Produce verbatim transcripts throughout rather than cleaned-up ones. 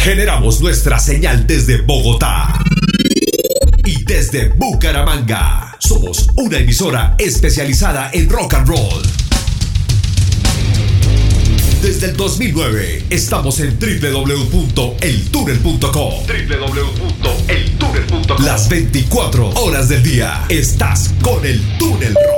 Generamos nuestra señal desde Bogotá y desde Bucaramanga. Somos una emisora especializada en rock and roll. Desde el dos mil nueve estamos en doble u doble u doble u punto el túnel punto com. doble u doble u doble u punto el túnel punto com. Las veinticuatro horas del día estás con el Túnel Rock.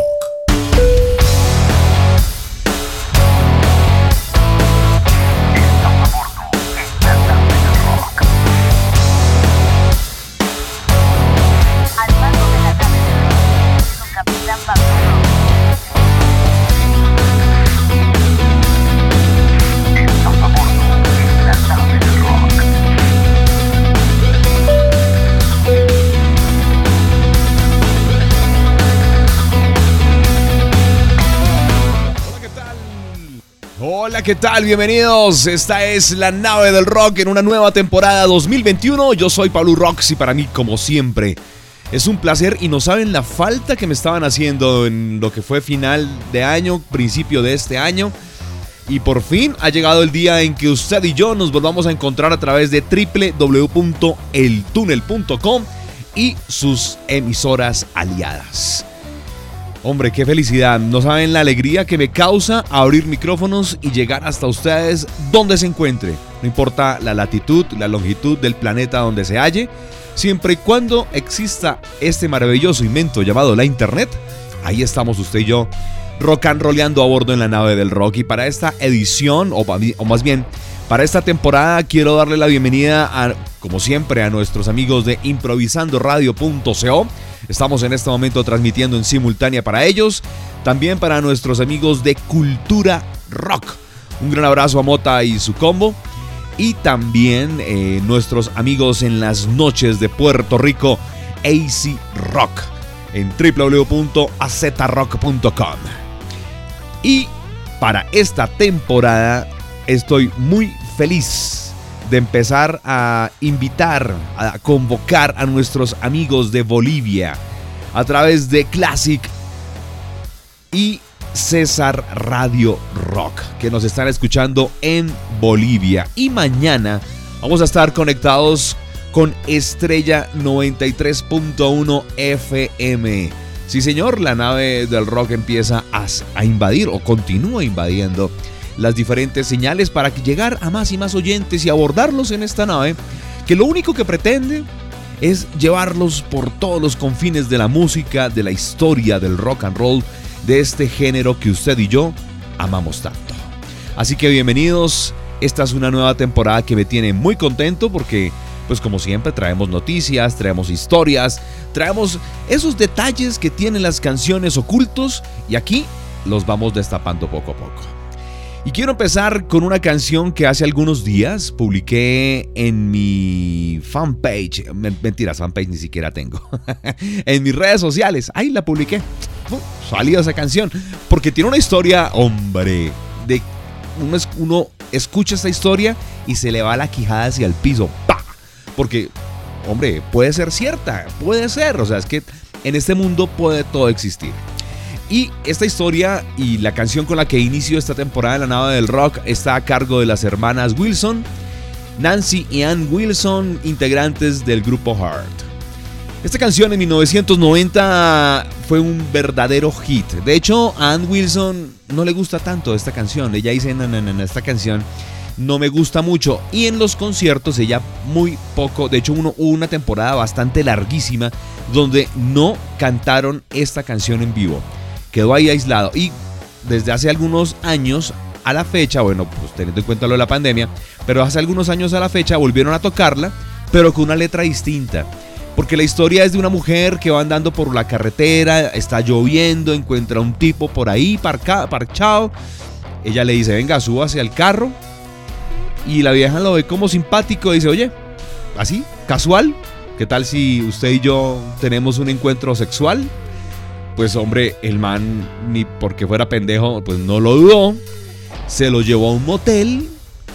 Hola, ¿qué tal? Bienvenidos. Esta es la nave del rock en una nueva temporada dos mil veintiuno. Yo soy Pablo Rox y para mí, como siempre, es un placer y no saben la falta que me estaban haciendo en lo que fue final de año, principio de este año. Y por fin ha llegado el día en que usted y yo nos volvamos a encontrar a través de doble u doble u doble u punto el túnel punto com y sus emisoras aliadas. Hombre, qué felicidad. No saben la alegría que me causa abrir micrófonos y llegar hasta ustedes donde se encuentre. No importa la latitud, la longitud del planeta donde se halle, siempre y cuando exista este maravilloso invento llamado la internet, ahí estamos usted y yo, rock and rolleando a bordo en la nave del rock. Y para esta edición, o, o más bien, para esta temporada, quiero darle la bienvenida, a, como siempre, a nuestros amigos de improvisando radio punto co. Estamos en este momento transmitiendo en simultánea para ellos. También para nuestros amigos de Cultura Rock. Un gran abrazo a Mota y su combo. Y también eh, nuestros amigos en las noches de Puerto Rico, A C Rock, en doble u doble u doble u punto a z rock punto com. Y para esta temporada estoy muy feliz de empezar a invitar, a convocar a nuestros amigos de Bolivia a través de Classic y César Radio Rock, que nos están escuchando en Bolivia. Y mañana vamos a estar conectados con Estrella noventa y tres punto uno F M. Sí, señor, la nave del rock empieza a, a invadir o continúa invadiendo las diferentes señales para llegar a más y más oyentes y abordarlos en esta nave, que lo único que pretende es llevarlos por todos los confines de la música, de la historia del rock and roll, de este género que usted y yo amamos tanto. Así que bienvenidos, esta es una nueva temporada que me tiene muy contento porque, pues como siempre, traemos noticias, traemos historias, traemos esos detalles que tienen las canciones ocultos y aquí los vamos destapando poco a poco. Y quiero empezar con una canción que hace algunos días publiqué en mi fanpage. Mentiras, fanpage ni siquiera tengo. En mis redes sociales. Ahí la publiqué. Uh, salió esa canción. Porque tiene una historia, hombre, de uno, uno escucha esta historia y se le va la quijada hacia el piso. ¡Pah! Porque, hombre, puede ser cierta. Puede ser. O sea, es que en este mundo puede todo existir. Y esta historia y la canción con la que inicio esta temporada de la nave del rock está a cargo de las hermanas Wilson, Nancy y Ann Wilson, integrantes del grupo Heart. Esta canción en mil novecientos noventa fue un verdadero hit. De hecho, a Ann Wilson no le gusta tanto esta canción. Ella dice, no, no, no, esta canción no me gusta mucho. Y en los conciertos ella muy poco, de hecho uno, hubo una temporada bastante larguísima donde no cantaron esta canción en vivo. Quedó ahí aislado y desde hace algunos años a la fecha, bueno, pues teniendo en cuenta lo de la pandemia, pero hace algunos años a la fecha volvieron a tocarla, pero con una letra distinta. Porque la historia es de una mujer que va andando por la carretera, está lloviendo, encuentra un tipo por ahí parca, parchado. Ella le dice, venga, súbase al carro. Y la vieja lo ve como simpático y dice, oye, así, casual, ¿qué tal si usted y yo tenemos un encuentro sexual? Pues hombre, el man, ni porque fuera pendejo, pues no lo dudó. Se lo llevó a un motel.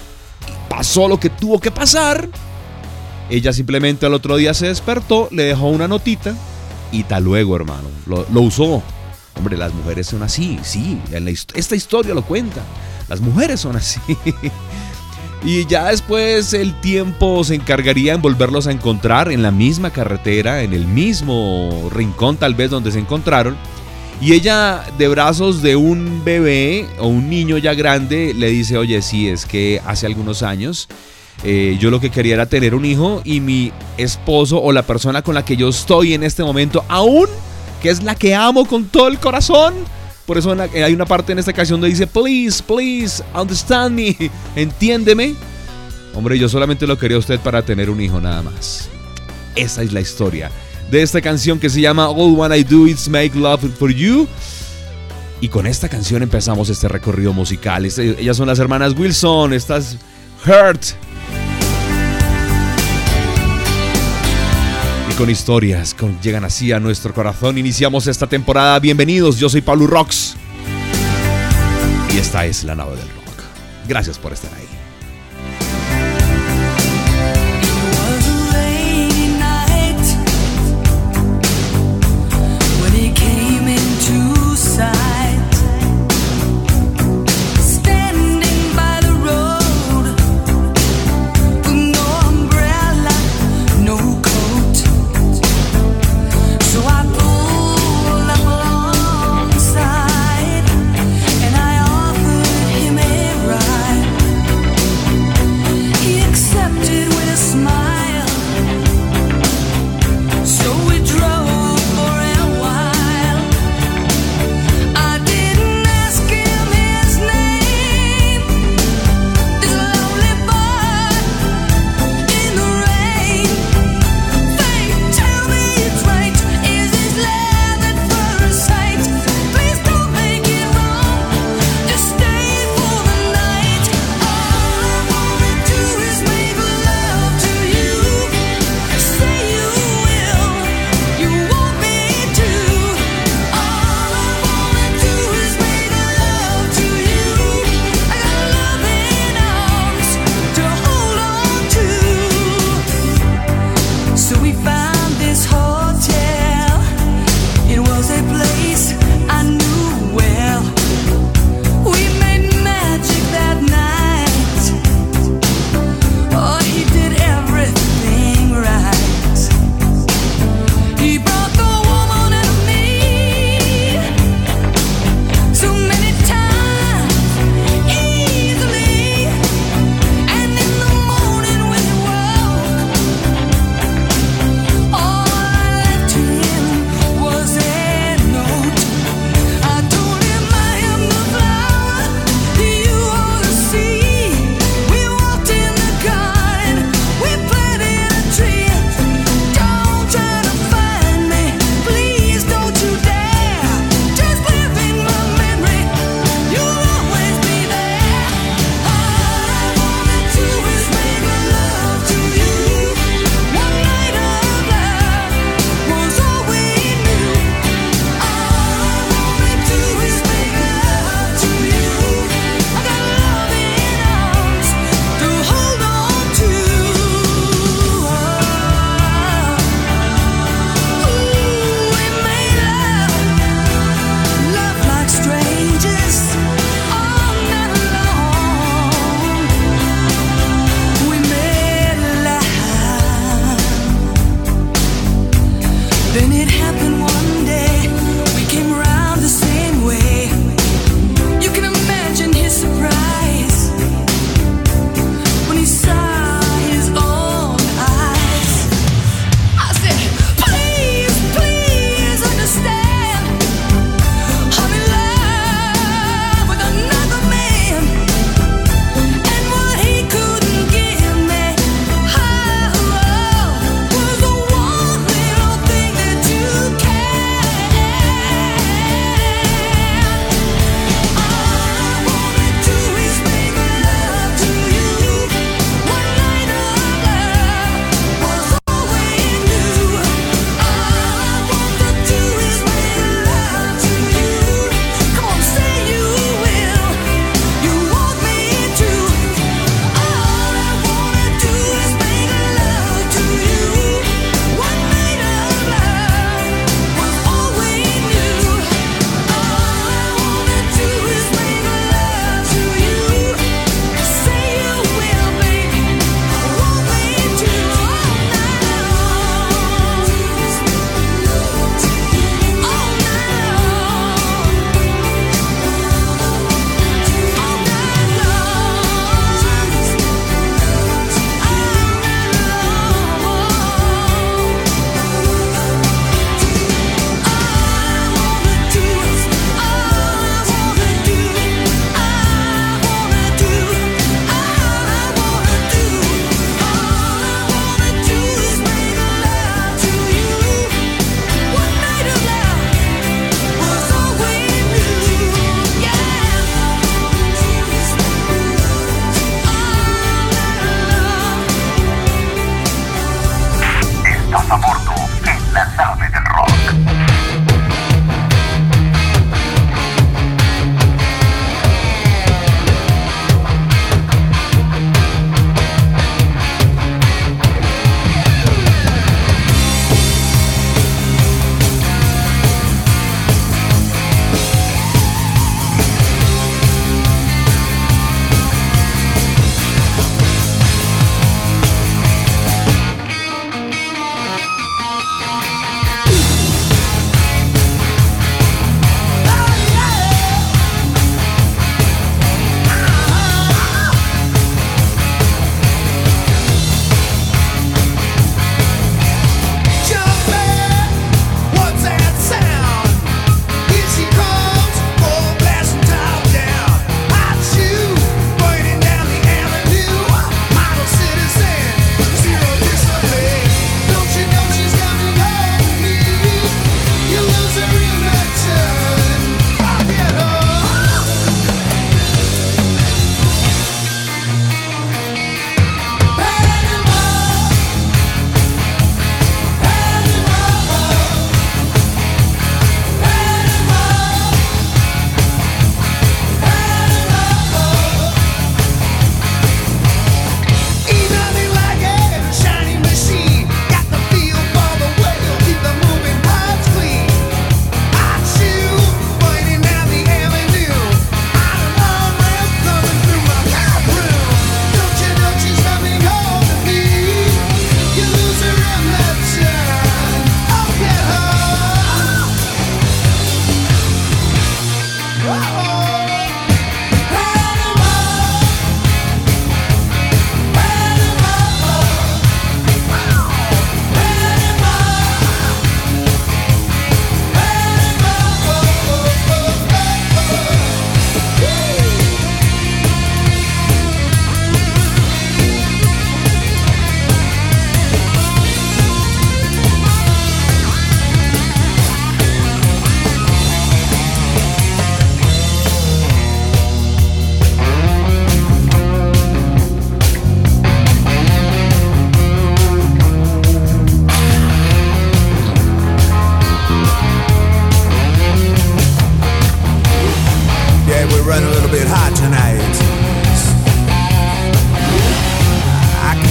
Pasó lo que tuvo que pasar. Ella simplemente al otro día se despertó, le dejó una notita y tal luego, hermano. Lo, lo usó. Hombre, las mujeres son así, sí. En la, esta historia lo cuenta. Las mujeres son así. Y ya después el tiempo se encargaría en volverlos a encontrar en la misma carretera, en el mismo rincón tal vez donde se encontraron. Y ella, de brazos de un bebé o un niño ya grande, le dice: oye, sí, es que hace algunos años eh, yo lo que quería era tener un hijo, y mi esposo o la persona con la que yo estoy en este momento, aún, que es la que amo con todo el corazón. Por eso hay una parte en esta canción donde dice: please, please, understand me, entiéndeme. Hombre, yo solamente lo quería a usted para tener un hijo, nada más. Esa es la historia de esta canción que se llama All What I Do Is Make Love For You. Y con esta canción empezamos este recorrido musical. Este, ellas son las hermanas Wilson, estas Hurt. Y con historias, con, llegan así a nuestro corazón. Iniciamos esta temporada. Bienvenidos, yo soy Pablo Rox. Y esta es La Nave del Rock. Gracias por estar ahí. And I offered him a ride.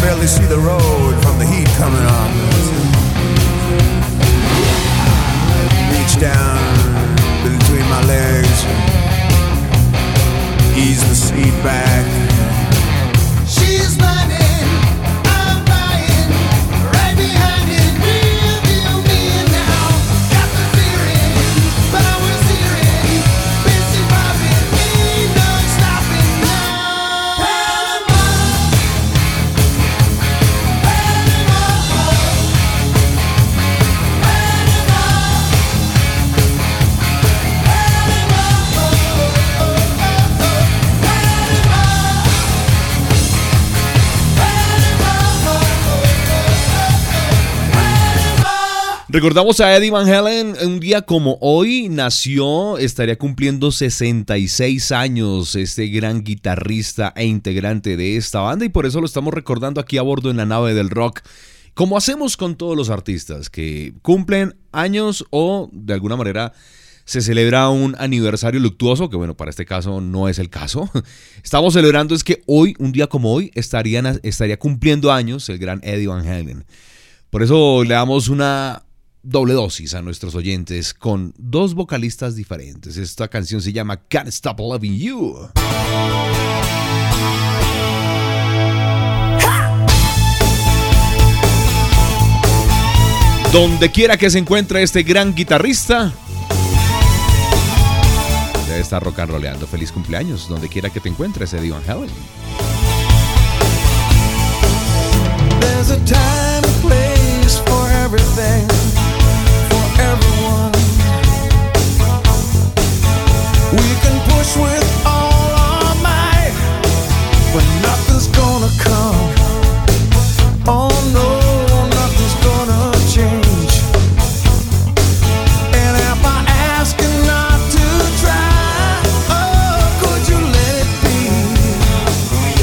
barely see the road from the heat coming on. Reach down between my legs, ease the seat back. She's lightning, I'm buying, right behind it, real deal me now. Got the feeling, power steering, busy bobbing, ain't no stopping now. Panama, Recordamos a Eddie Van Halen. Un día como hoy nació, estaría cumpliendo sesenta y seis años este gran guitarrista e integrante de esta banda, y por eso lo estamos recordando aquí a bordo en la nave del rock, como hacemos con todos los artistas que cumplen años o de alguna manera se celebra un aniversario luctuoso, que bueno, para este caso no es el caso. Estamos celebrando es que hoy, un día como hoy, estarían, estaría cumpliendo años el gran Eddie Van Halen. Por eso le damos una doble dosis a nuestros oyentes con dos vocalistas diferentes. Esta canción se llama Can't Stop Loving You. Donde quiera que se encuentre este gran guitarrista, debe estar rock and rollando. Feliz cumpleaños, donde quiera que te encuentres, Eddie Van Halen. There's a time and place for everything, for everyone. We can push with all our might, but nothing's gonna come. Oh no, nothing's gonna change. And if I ask you not to try, oh, could you let it be?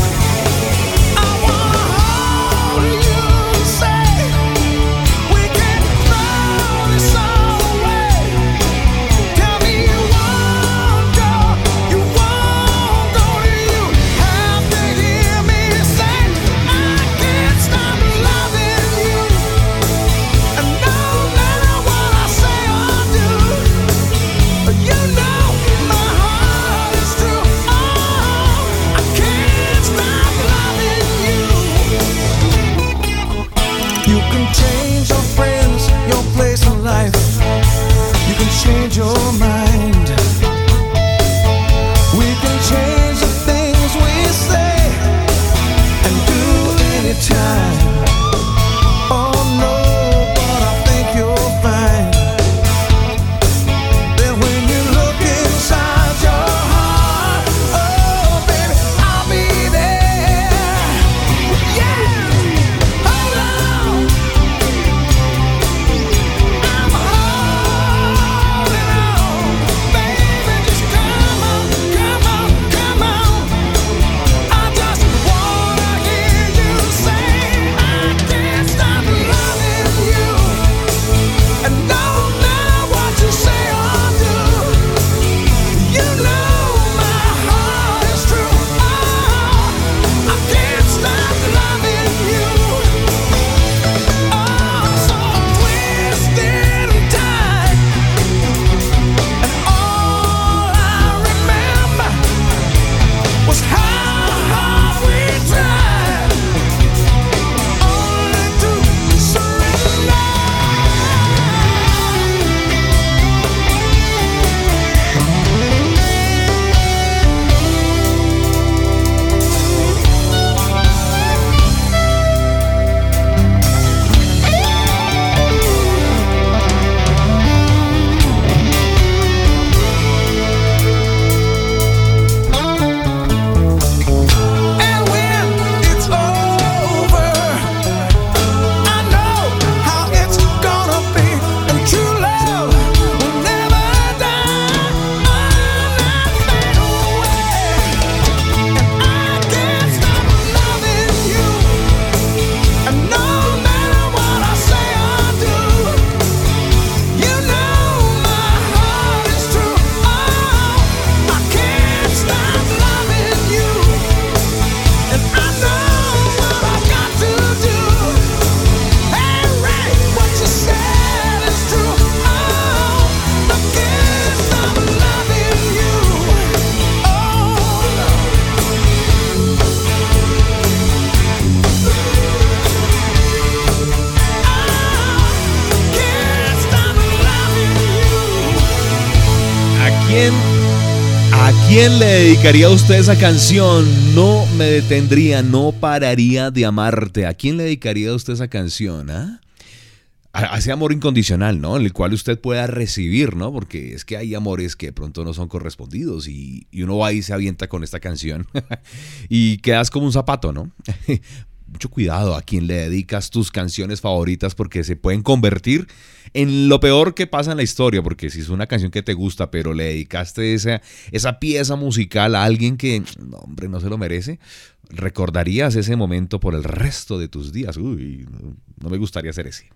quién le dedicaría a usted esa canción? No me detendría, no pararía de amarte. ¿A quién le dedicaría a usted esa canción? ¿Ah? A ese amor incondicional, ¿no? En el cual usted pueda recibir, ¿no? Porque es que hay amores que de pronto no son correspondidos y, y uno va y se avienta con esta canción y quedas como un zapato, ¿no? Mucho cuidado a quien le dedicas tus canciones favoritas porque se pueden convertir en lo peor que pasa en la historia, porque si es una canción que te gusta pero le dedicaste esa, esa pieza musical a alguien que, no, hombre, no se lo merece, recordarías ese momento por el resto de tus días. Uy, no, no me gustaría ser ese.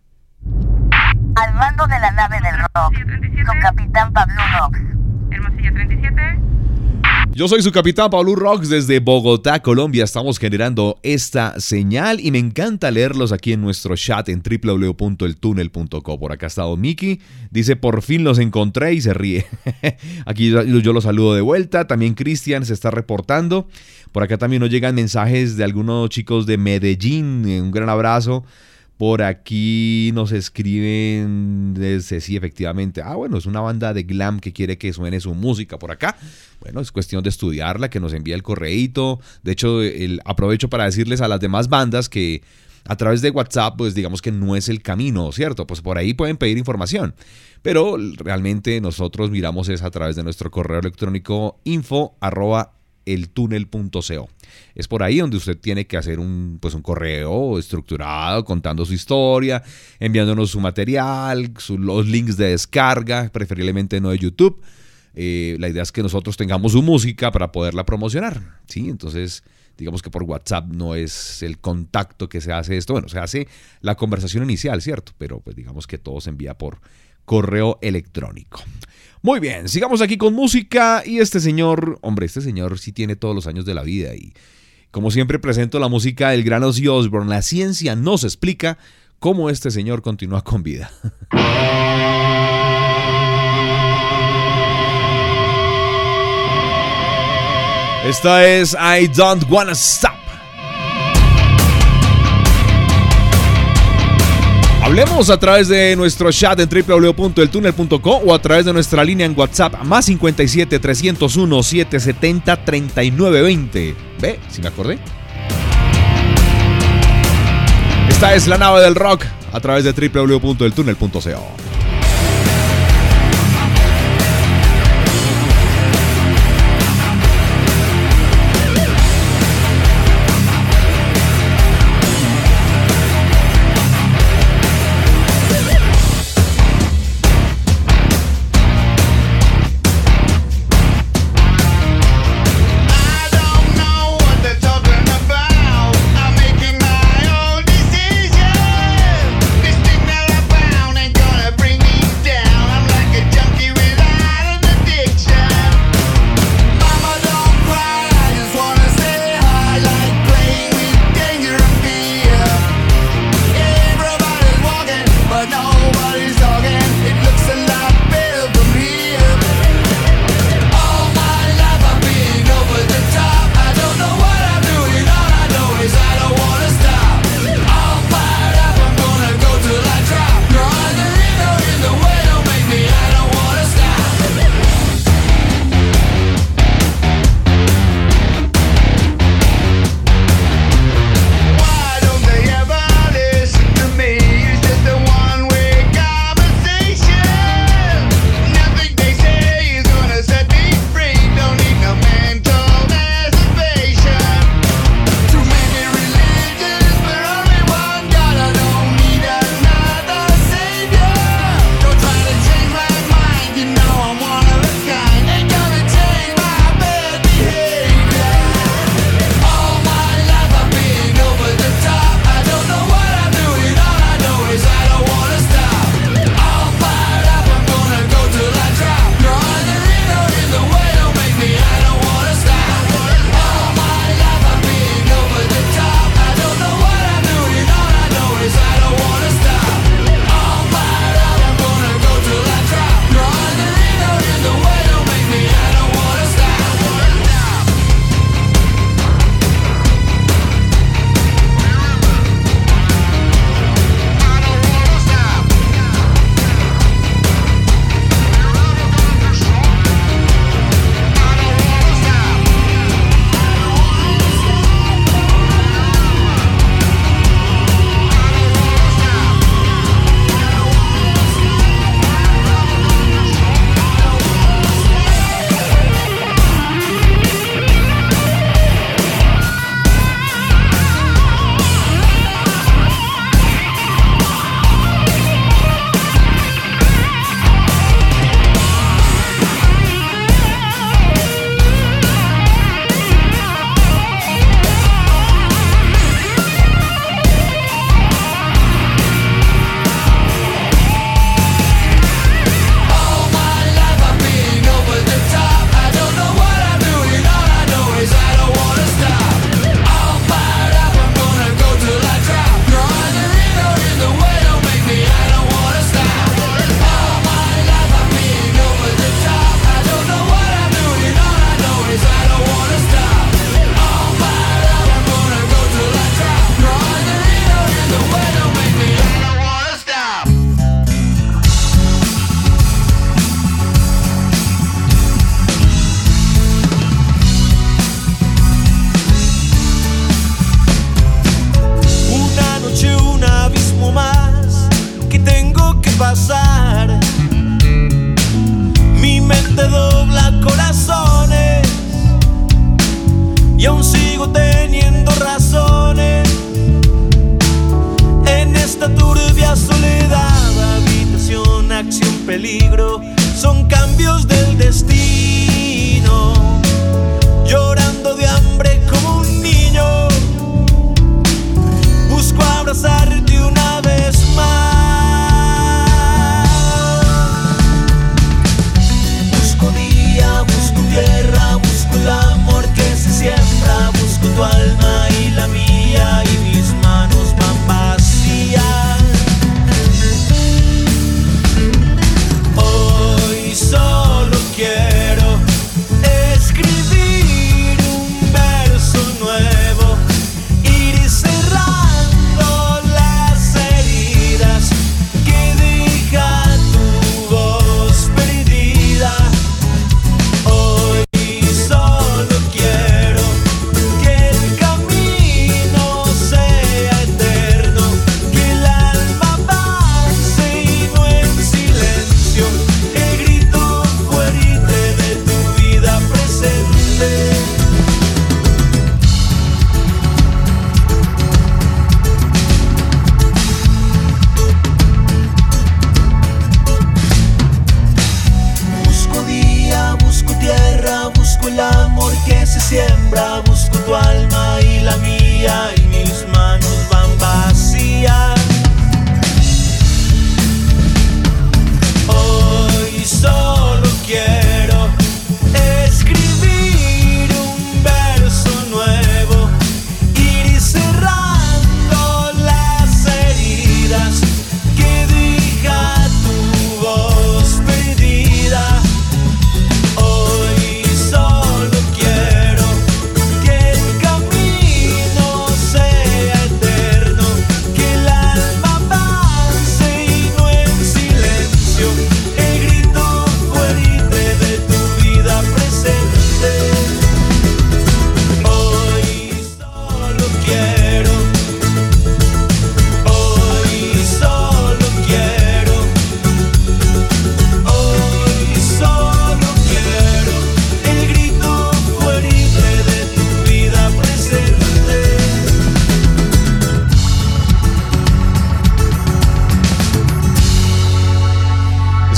Al mando de la nave del rock, su capitán Pablo Rox. Hermosilla treinta y siete. Yo soy su capitán Pablo Rox desde Bogotá, Colombia. Estamos generando esta señal y me encanta leerlos aquí en nuestro chat en doble u doble u doble u punto el túnel punto co. Por acá está Don Miki, dice por fin los encontré y se ríe. Aquí yo, yo los saludo de vuelta. También Cristian se está reportando. Por acá también nos llegan mensajes de algunos chicos de Medellín. Un gran abrazo. Por aquí nos escriben desde, sí, efectivamente, ah, bueno, es una banda de glam que quiere que suene su música por acá. Bueno, es cuestión de estudiarla, que nos envíe el correíto. De hecho, el, aprovecho para decirles a las demás bandas que a través de WhatsApp, pues digamos que no es el camino, ¿cierto? Pues por ahí pueden pedir información. Pero realmente nosotros miramos es a través de nuestro correo electrónico info arroba el túnel punto co. Es por ahí donde usted tiene que hacer un, pues un correo estructurado contando su historia, enviándonos su material, su, los links de descarga, preferiblemente no de YouTube. Eh, la idea es que nosotros tengamos su música para poderla promocionar, ¿sí? Entonces, digamos que por WhatsApp no es el contacto que se hace esto. Bueno, se hace la conversación inicial, ¿cierto? Pero pues digamos que todo se envía por correo electrónico. Muy bien, sigamos aquí con música y este señor, hombre, este señor sí tiene todos los años de la vida y como siempre presento la música del gran Ozzy Osbourne. La ciencia nos explica cómo este señor continúa con vida. Esta es I Don't Wanna Stop. Hablemos a través de nuestro chat en doble u doble u doble u punto el túnel punto co o a través de nuestra línea en WhatsApp más cincuenta y siete, trescientos uno, setecientos setenta, treinta y nueve veinte. ¿Ve? ¿Sí me acordé? Esta es la nave del rock a través de doble u doble u doble u punto el túnel punto co. Bring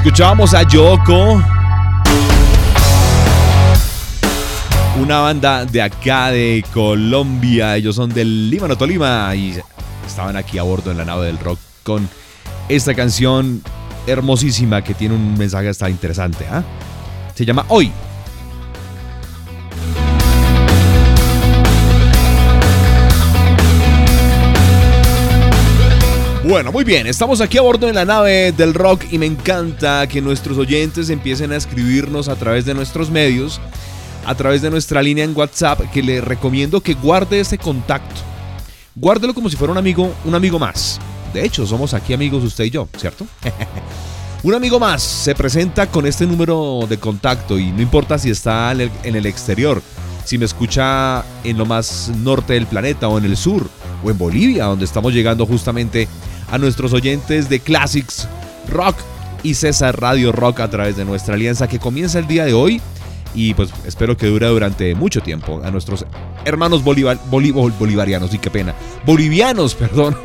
Escuchábamos a Yoko, una banda de acá de Colombia. Ellos son del Líbano, Tolima, y estaban aquí a bordo en la nave del rock con esta canción hermosísima que tiene un mensaje hasta interesante, ¿eh? Se llama Hoy. Bueno, muy bien, estamos aquí a bordo de la nave del rock y me encanta que nuestros oyentes empiecen a escribirnos a través de nuestros medios, a través de nuestra línea en WhatsApp, que le recomiendo que guarde ese contacto. Guárdelo como si fuera un amigo, un amigo más. De hecho, somos aquí amigos usted y yo, ¿cierto? Un amigo más se presenta con este número de contacto y no importa si está en el exterior, si me escucha en lo más norte del planeta o en el sur o en Bolivia, donde estamos llegando justamente a nuestros oyentes de Classics Rock y César Radio Rock a través de nuestra alianza que comienza el día de hoy y pues espero que dure durante mucho tiempo. A nuestros hermanos bolivar, boliv, bolivarianos, y qué pena, bolivianos, perdón,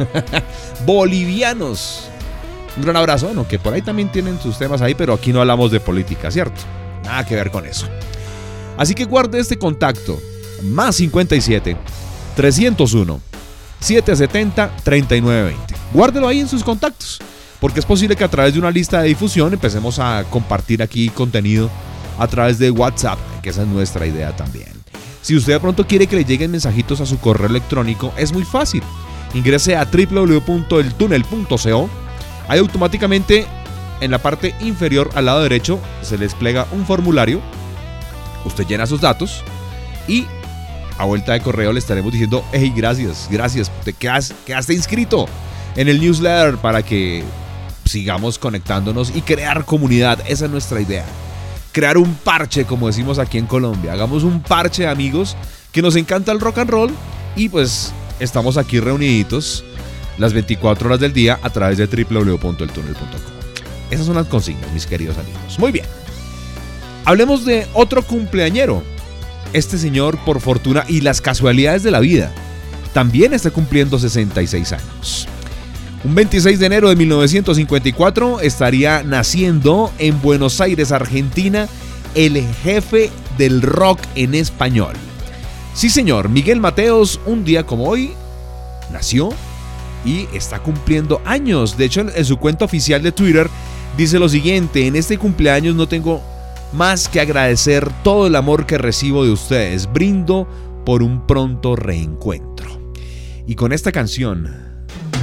bolivianos. Un gran abrazo, bueno, que por ahí también tienen sus temas ahí, pero aquí no hablamos de política, ¿cierto? Nada que ver con eso. Así que guarde este contacto, más cincuenta y siete, trescientos uno, setecientos setenta, treinta y nueve veinte. Guárdelo ahí en sus contactos, porque es posible que a través de una lista de difusión empecemos a compartir aquí contenido a través de WhatsApp, que esa es nuestra idea también. Si usted de pronto quiere que le lleguen mensajitos a su correo electrónico, es muy fácil. Ingrese a doble u doble u doble u punto el túnel punto co. Ahí automáticamente en la parte inferior al lado derecho se le despliega un formulario. Usted llena sus datos y a vuelta de correo le estaremos diciendo: hey, gracias, gracias, te quedas, quedaste inscrito en el newsletter para que sigamos conectándonos y crear comunidad. Esa es nuestra idea. Crear un parche, como decimos aquí en Colombia. Hagamos un parche de amigos que nos encanta el rock and roll y pues estamos aquí reuniditos las veinticuatro horas del día a través de doble u doble u doble u punto el túnel punto com. Esas son las consignas, mis queridos amigos. Muy bien. Hablemos de otro cumpleañero. Este señor, por fortuna y las casualidades de la vida, también está cumpliendo sesenta y seis años. Un veintiséis de enero de mil novecientos cincuenta y cuatro estaría naciendo en Buenos Aires, Argentina, el jefe del rock en español. Sí, señor, Miguel Mateos, un día como hoy, nació y está cumpliendo años. De hecho, en su cuenta oficial de Twitter dice lo siguiente: en este cumpleaños no tengo más que agradecer todo el amor que recibo de ustedes. Brindo por un pronto reencuentro. Y con esta canción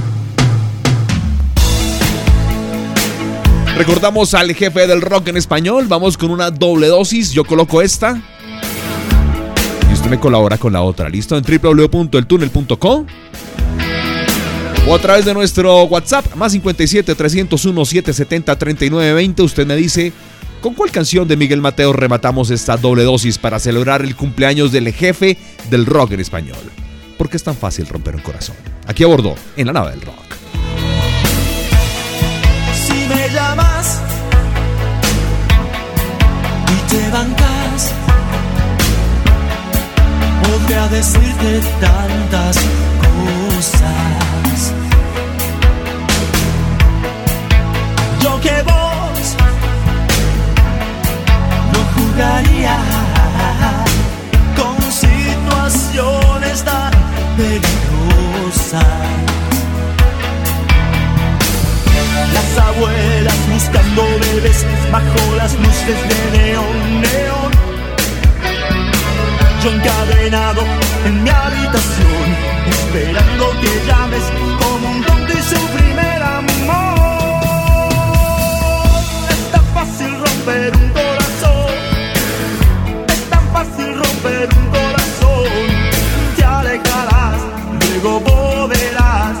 recordamos al jefe del rock en español. Vamos con una doble dosis. Yo coloco esta y usted me colabora con la otra. ¿Listo? En doble u doble u doble u punto el túnel punto com o a través de nuestro WhatsApp más cincuenta y siete, trescientos uno, setecientos setenta, treinta y nueve veinte. Usted me dice con cuál canción de Miguel Mateos rematamos esta doble dosis para celebrar el cumpleaños del jefe del rock en español. Porque es tan fácil romper un corazón. Aquí a bordo, en la nave del rock. Si me llamas y te bancas, podría decirte tantas cosas. Yo que vos no jugaría con situaciones tan peligrosas. Las abuelas buscando bebés bajo las luces de neón, neón. Yo encadenado en mi habitación, esperando que llames como un tonto y su primer amor. Es tan fácil romper un corazón, es tan fácil romper un corazón. Te alejarás, luego volverás.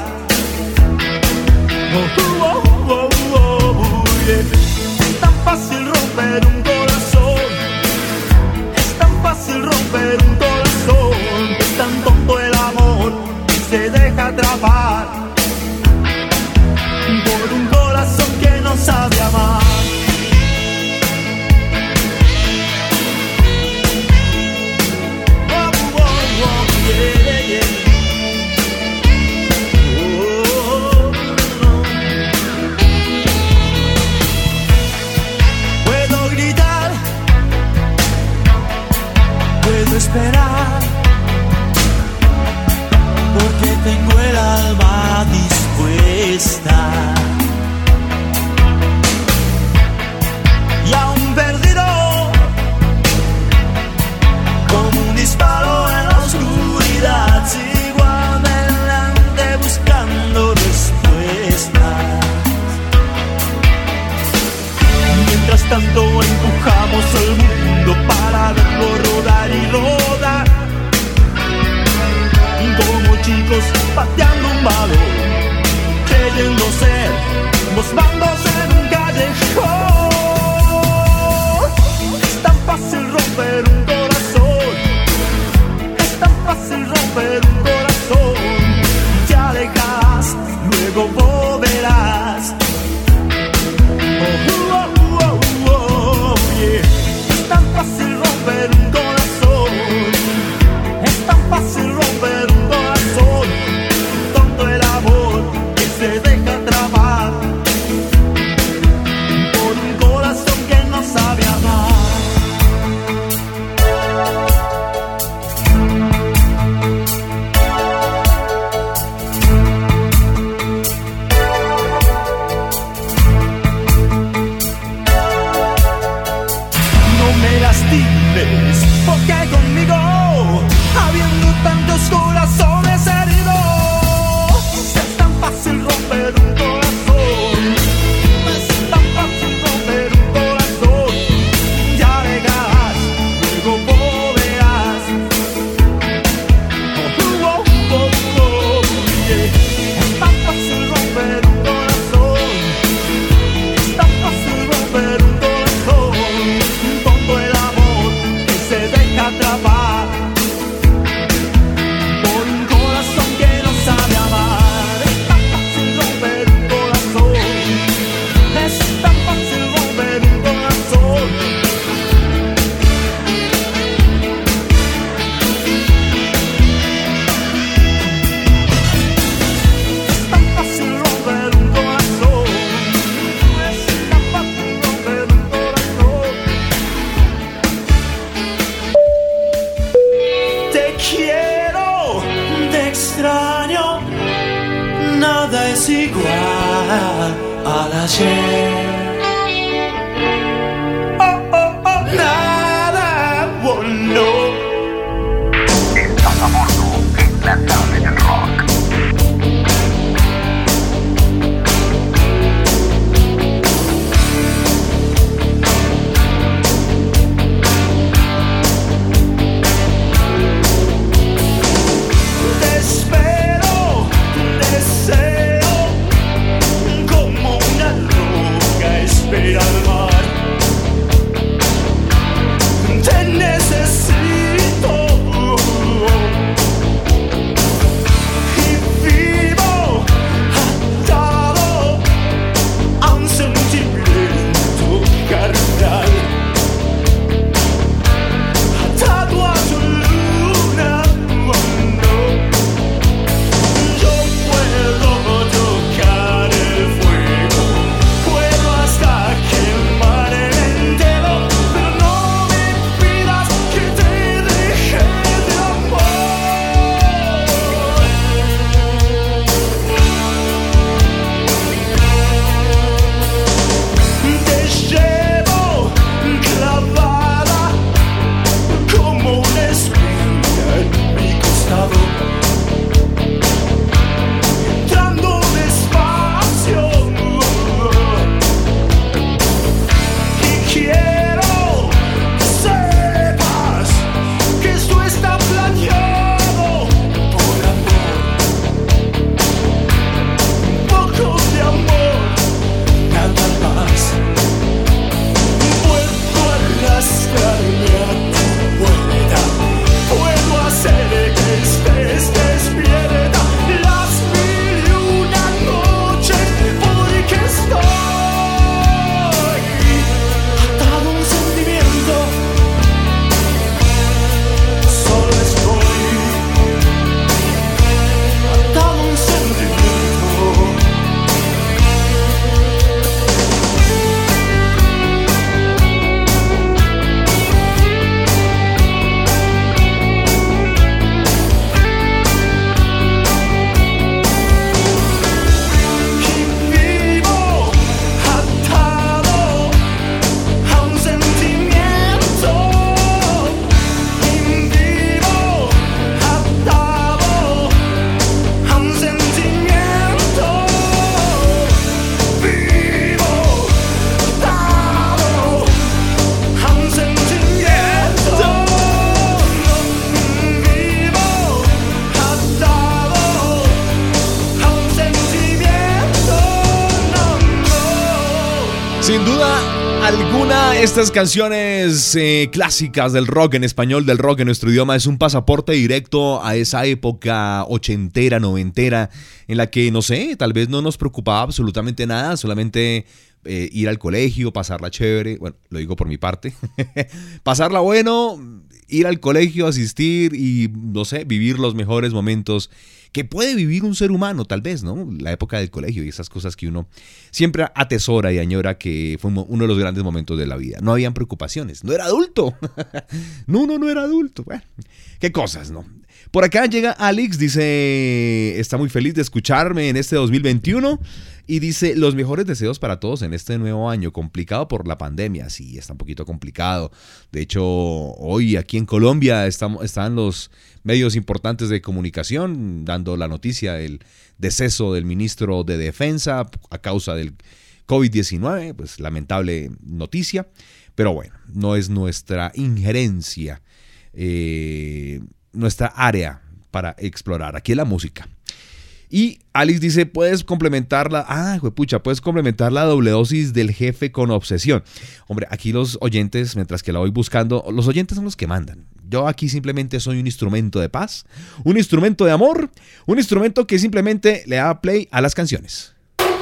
Oh, oh, oh, oh, oh, yeah. Es tan fácil romper un corazón, es tan fácil romper un corazón. Es tan tonto el amor que se deja atrapar por un corazón que no sabe amar. Oh, oh, oh, yeah, yeah. nada es igual al ayer. Oh, oh, oh, nada, oh, no. Estás a bordo en la nave del rock. Te espero, deseo, como una roca espera al mar. Te necesito y vivo atado a un sentimiento carnal, atado a tu luna. Yo puedo tocar el fuego, puedo hasta quemar el dedo, pero no me pidas que te deje de amar. Te llevo clavada como una espina en mi costado, entrando despacio, y quiero que sepas que esto está planeado por amor, un poco de amor, nada más. Puedo arrastrarme a tu vuelta, puedo hacer que estés despierta las mil y una noches, porque estoy atado a un sentimiento, solo estoy atado a un sentimiento. Y vivo atado a un sentimiento, y vivo atado a un sentimiento, vivo atado a un sentimiento, vivo atado a un sentimiento, no, no. Sin duda alguna, estas canciones eh, clásicas del rock en español, del rock en nuestro idioma, es un pasaporte directo a esa época ochentera, noventera, en la que, no sé, tal vez no nos preocupaba absolutamente nada, solamente eh, ir al colegio, pasarla chévere, bueno, lo digo por mi parte, pasarla bueno, ir al colegio, asistir y, no sé, vivir los mejores momentos que puede vivir un ser humano, tal vez, ¿no? La época del colegio y esas cosas que uno siempre atesora y añora, que fue uno de los grandes momentos de la vida. No habían preocupaciones, no era adulto. No, no, no era adulto. Bueno, qué cosas, ¿no? Por acá llega Alex, dice, está muy feliz de escucharme en este dos mil veintiuno y dice, los mejores deseos para todos en este nuevo año, complicado por la pandemia. Sí, está un poquito complicado. De hecho, hoy aquí en Colombia estamos, están los medios importantes de comunicación dando la noticia del deceso del ministro de Defensa a causa del COVID diecinueve, pues lamentable noticia, pero bueno, no es nuestra injerencia, eh, nuestra área para explorar. Aquí es la música. Y Alice dice, puedes complementar la... Ah, juepucha, puedes complementar la doble dosis del jefe con obsesión. Hombre, aquí los oyentes, mientras que la voy buscando, los oyentes son los que mandan. Yo aquí simplemente soy un instrumento de paz, un instrumento de amor, un instrumento que simplemente le da play a las canciones.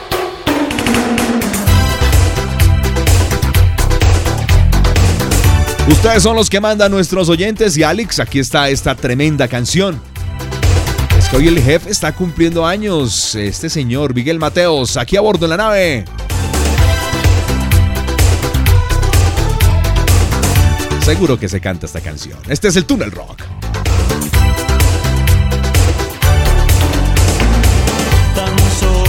Ustedes son los que mandan, nuestros oyentes, y Alex, aquí está esta tremenda canción. Es que hoy el jefe está cumpliendo años, este señor Miguel Mateos, aquí a bordo en la nave. Seguro que se canta esta canción. Este es el Túnel Rock. Tan solo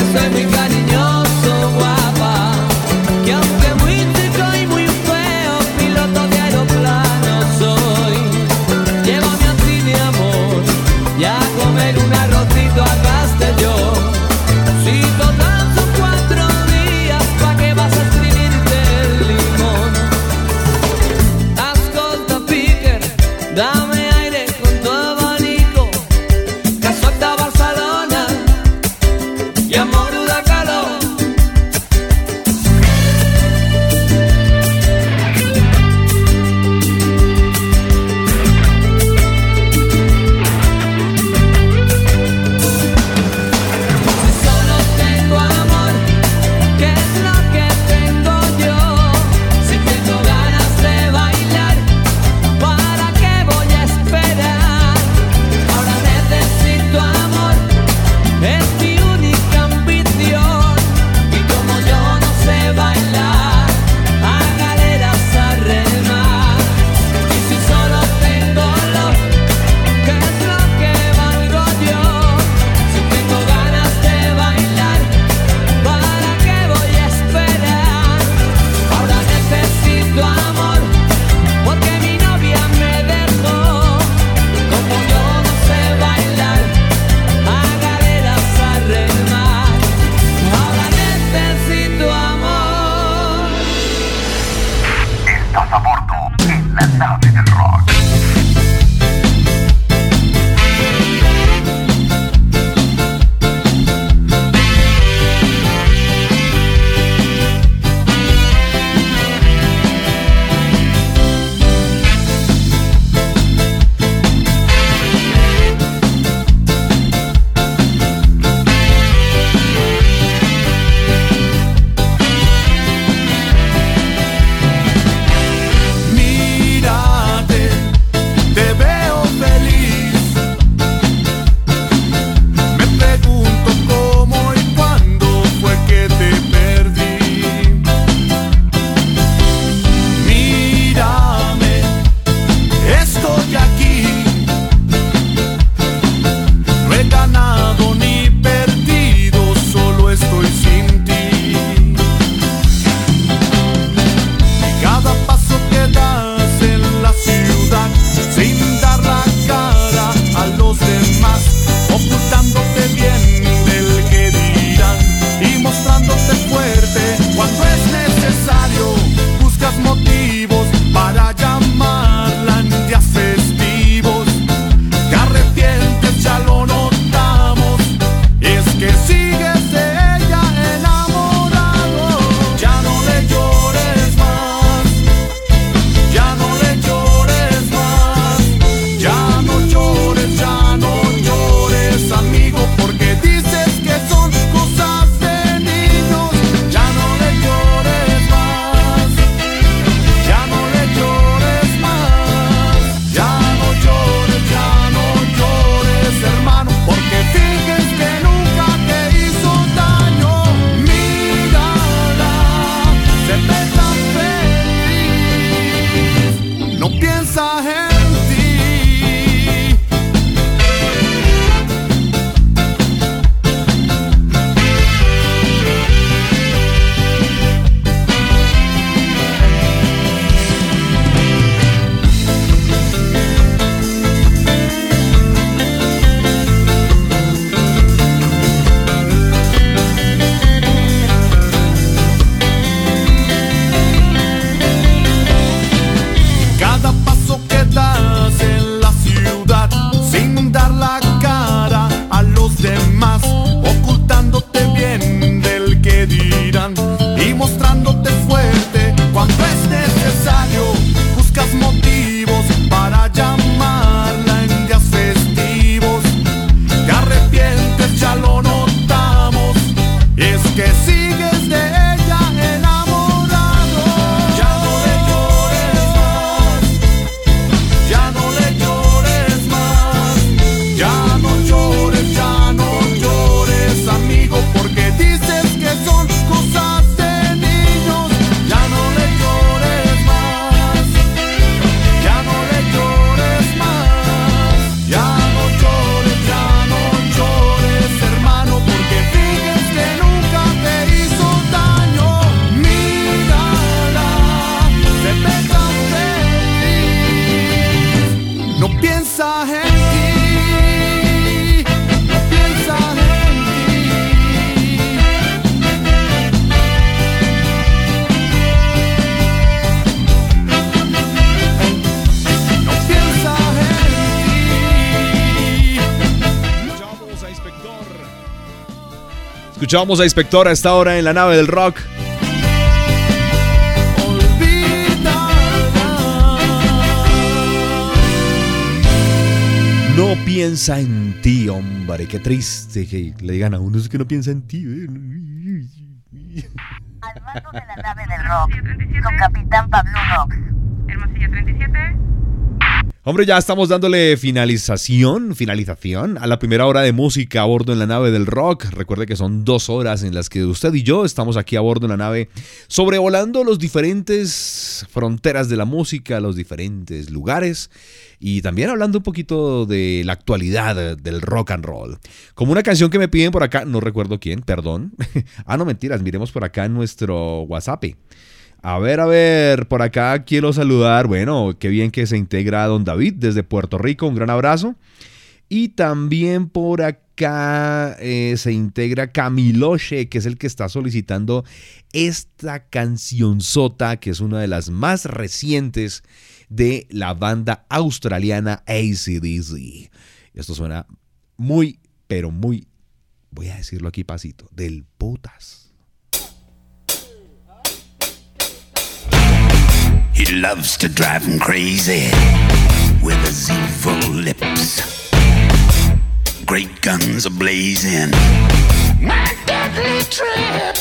soy muy cariñoso, guapa, que aunque muy chico y muy feo, piloto de aeroplano soy. Llévame así, mi amor, y a comer un arrocito a Castellón. Si total son cuatro días, ¿pa' qué vas a escribirte el limón? Ascolta, Piquer, dame aire con tu abanico, que suelta Barcelona y amor da calor. Escuchábamos a Inspector a esta hora en la nave del rock. No piensa en ti, hombre. Qué triste que le digan a uno es que no piensa en ti. Al mando de la nave del rock, con Capitán Pablo Rox. Hermosillo treinta y siete. Hombre, ya estamos dándole finalización, finalización a la primera hora de música a bordo en la nave del rock. Recuerde que son dos horas en las que usted y yo estamos aquí a bordo en la nave sobrevolando los diferentes fronteras de la música, los diferentes lugares y también hablando un poquito de la actualidad del rock and roll. Como una canción que me piden por acá, no recuerdo quién, perdón. ah, no, mentiras, miremos por acá en nuestro WhatsApp. A ver, a ver, por acá quiero saludar, bueno, qué bien que se integra Don David desde Puerto Rico, un gran abrazo. Y también por acá eh, se integra Camiloche, que es el que está solicitando esta cancionzota, que es una de las más recientes de la banda australiana A C D C. Esto suena muy, pero muy, voy a decirlo aquí pasito, del putas. He loves to drive him crazy with his evil lips. Great guns are blazing. My deadly trip.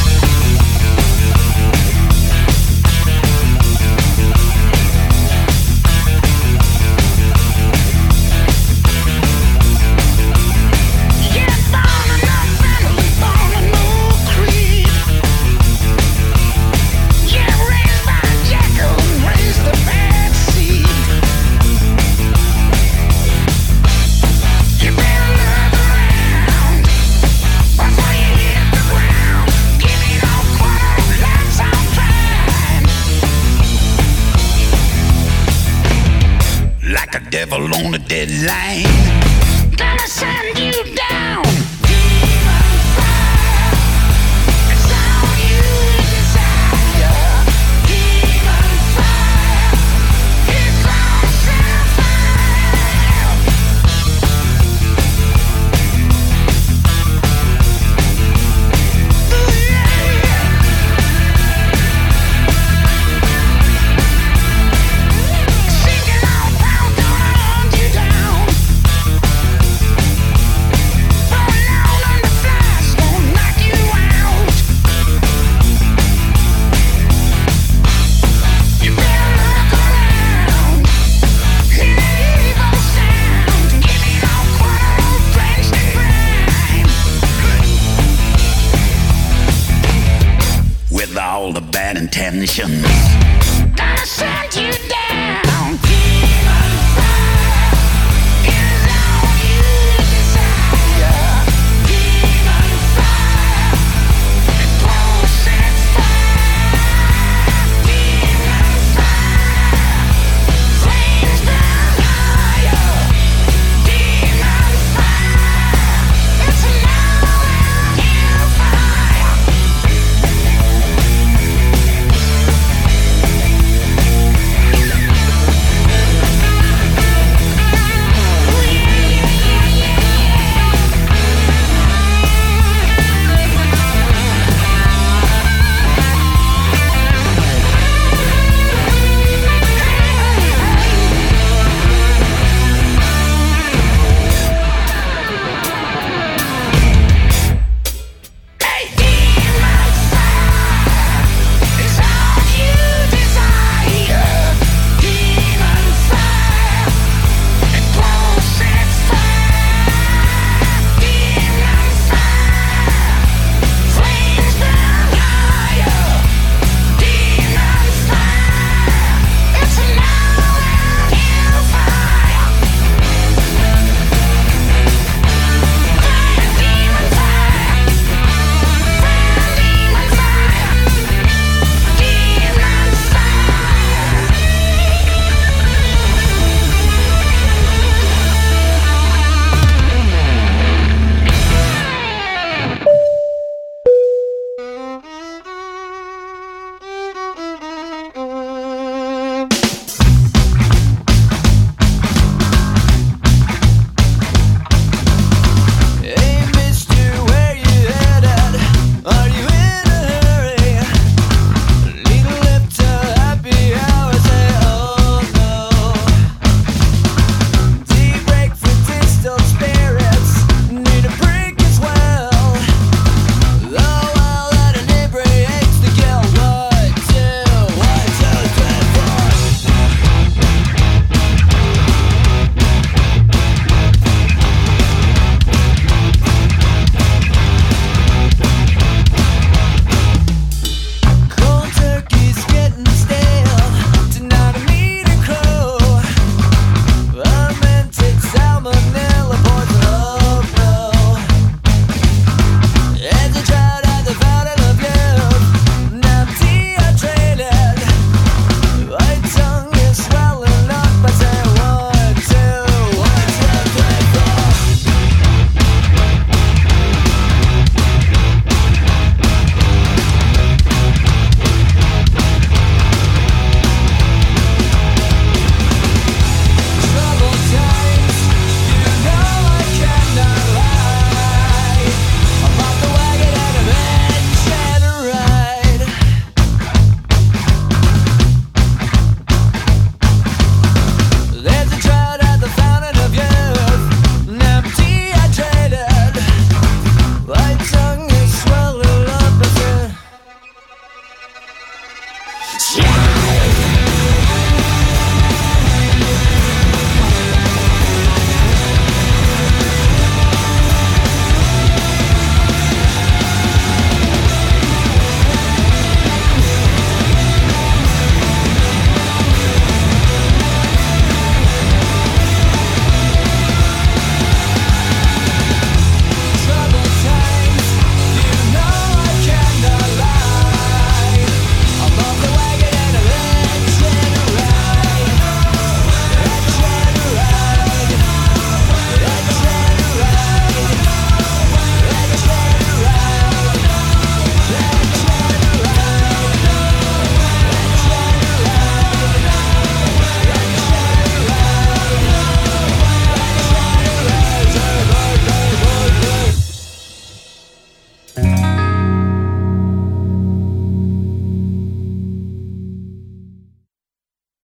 Devil on a deadline, gonna send you down. Demon fire, it's all you desire. Demon fire, it's all sapphire. Ooh, yeah, yeah. Sinking all pound down. You down. Fall down on the flies, gonna knock you out. You better look around. Hear the evil sound. Give me no quarter, drenched in grime. With all the bad intentions, gonna send you down.